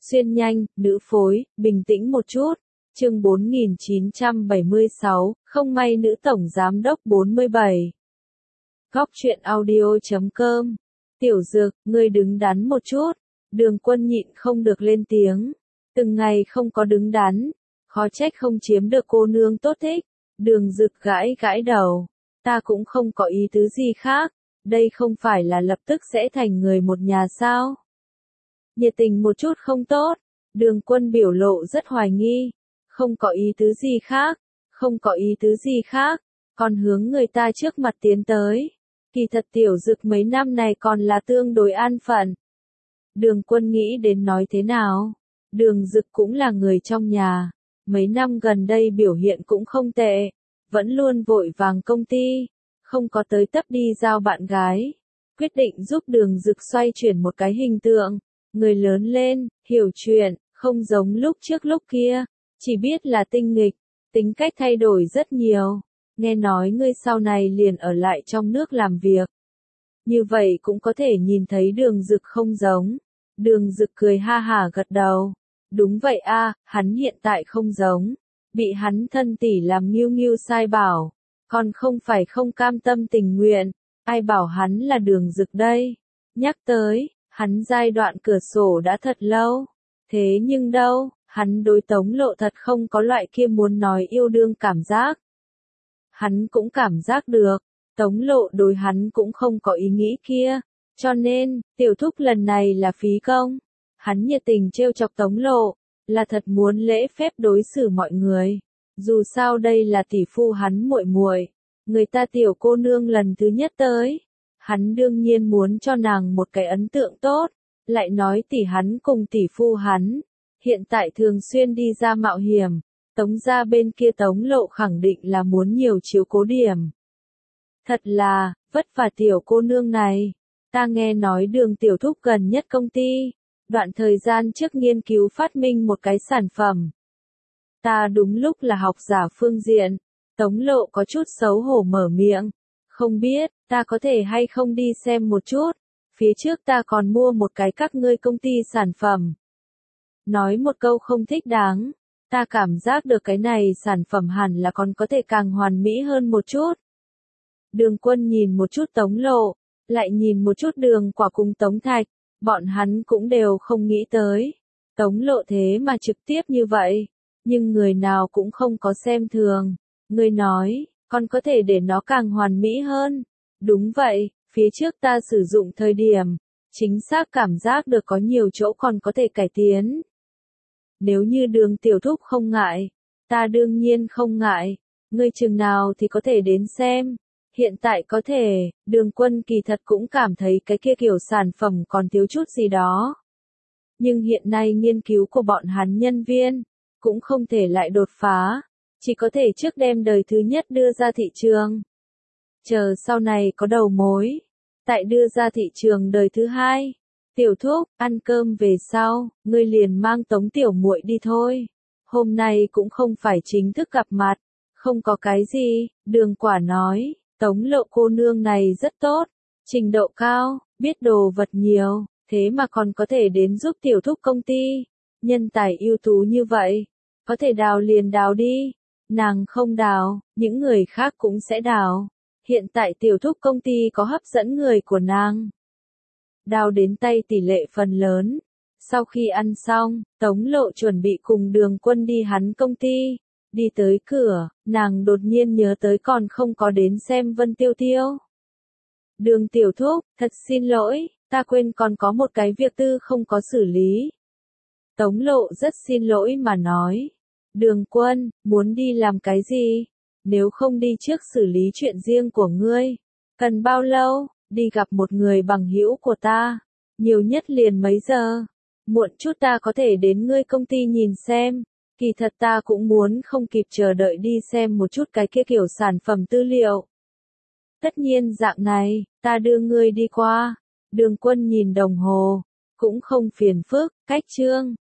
Xuyên nhanh, nữ phối, bình tĩnh một chút. Chương 4976, không may nữ tổng giám đốc 47. Góc truyện audio.com. Tiểu Dược, ngươi đứng đắn một chút. Đường Quân nhịn không được lên tiếng. Từng ngày không có đứng đắn, khó trách không chiếm được cô nương tốt thích. Đường Dực gãi gãi đầu. Ta cũng không có ý tứ gì khác. Đây không phải là lập tức sẽ thành người một nhà sao? Nhiệt tình một chút không tốt. Đường Quân biểu lộ rất hoài nghi. Không có ý tứ gì khác. Không có ý tứ gì khác. Còn hướng người ta trước mặt tiến tới. Kỳ thật Tiểu Dực mấy năm này còn là tương đối an phận. Đường Quân nghĩ đến nói thế nào? Đường Dực cũng là người trong nhà. Mấy năm gần đây biểu hiện cũng không tệ. Vẫn luôn vội vàng công ty. Không có tới tấp đi giao bạn gái. Quyết định giúp Đường Dực xoay chuyển một cái hình tượng. Người lớn lên, hiểu chuyện, không giống lúc trước lúc kia. Chỉ biết là tinh nghịch. Tính cách thay đổi rất nhiều. Nghe nói ngươi sau này liền ở lại trong nước làm việc. Như vậy cũng có thể nhìn thấy Đường Dực không giống. Đường Dực cười ha hả gật đầu. Đúng vậy a, hắn hiện tại không giống. Bị hắn thân tỷ làm nghiêu nghiêu sai bảo. Còn không phải không cam tâm tình nguyện. Ai bảo hắn là Đường Dực đây. Nhắc tới, hắn giai đoạn cửa sổ đã thật lâu. Thế nhưng đâu, hắn đối Tống Lộ thật không có loại kia muốn nói yêu đương cảm giác. Hắn cũng cảm giác được, Tống Lộ đối hắn cũng không có ý nghĩ kia, cho nên, Tiểu Thúc lần này là phí công. Hắn nhiệt tình trêu chọc Tống Lộ, là thật muốn lễ phép đối xử mọi người. Dù sao đây là tỷ phu hắn muội muội, người ta Tiểu cô nương lần thứ nhất tới, hắn đương nhiên muốn cho nàng một cái ấn tượng tốt, lại nói tỷ hắn cùng tỷ phu hắn, hiện tại thường xuyên đi ra mạo hiểm. Tống gia bên kia Tống Lộ khẳng định là muốn nhiều chiếu cố điểm. Thật là, vất vả Tiểu cô nương này. Ta nghe nói Đường Tiểu Thúc gần nhất công ty. Đoạn thời gian trước nghiên cứu phát minh một cái sản phẩm. Ta đúng lúc là học giả phương diện. Tống Lộ có chút xấu hổ mở miệng. Không biết, ta có thể hay không đi xem một chút. Phía trước ta còn mua một cái các ngươi công ty sản phẩm. Nói một câu không thích đáng. Ta cảm giác được cái này sản phẩm hẳn là còn có thể càng hoàn mỹ hơn một chút. Đường Quân nhìn một chút Tống Lộ, lại nhìn một chút Đường Quả cùng Tống Thạch, bọn hắn cũng đều không nghĩ tới. Tống Lộ thế mà trực tiếp như vậy, nhưng người nào cũng không có xem thường. Người nói, còn có thể để nó càng hoàn mỹ hơn. Đúng vậy, phía trước ta sử dụng thời điểm, chính xác cảm giác được có nhiều chỗ còn có thể cải tiến. Nếu như Đường Tiểu Thúc không ngại, ta đương nhiên không ngại, ngươi chừng nào thì có thể đến xem. Hiện tại có thể, Đường Quân kỳ thật cũng cảm thấy cái kia kiểu sản phẩm còn thiếu chút gì đó. Nhưng hiện nay nghiên cứu của bọn hắn nhân viên, cũng không thể lại đột phá, chỉ có thể trước đem đời thứ nhất đưa ra thị trường. Chờ sau này có đầu mối, tại đưa ra thị trường đời thứ hai. Tiểu Thúc, ăn cơm về sau, ngươi liền mang Tống tiểu muội đi thôi. Hôm nay cũng không phải chính thức gặp mặt, không có cái gì, Đường Quả nói, Tống Lộ cô nương này rất tốt, trình độ cao, biết đồ vật nhiều, thế mà còn có thể đến giúp Tiểu Thúc công ty. Nhân tài ưu tú như vậy, có thể đào liền đào đi, nàng không đào, những người khác cũng sẽ đào. Hiện tại Tiểu Thúc công ty có hấp dẫn người của nàng. Đào đến tay tỷ lệ phần lớn. Sau khi ăn xong, Tống Lộ chuẩn bị cùng Đường Quân đi hắn công ty. Đi tới cửa, nàng đột nhiên nhớ tới còn không có đến xem Vân Tiêu Tiêu. Đường Tiểu Thúc, thật xin lỗi, ta quên còn có một cái việc tư không có xử lý. Tống Lộ rất xin lỗi mà nói. Đường Quân, muốn đi làm cái gì? Nếu không đi trước xử lý chuyện riêng của ngươi. Cần bao lâu? Đi gặp một người bằng hữu của ta. Nhiều nhất liền mấy giờ. Muộn chút ta có thể đến ngươi công ty nhìn xem. Kỳ thật ta cũng muốn không kịp chờ đợi đi xem một chút cái kia kiểu sản phẩm tư liệu. Tất nhiên dạng này, ta đưa ngươi đi qua. Đường Quân nhìn đồng hồ. Cũng không phiền phức, cách chương.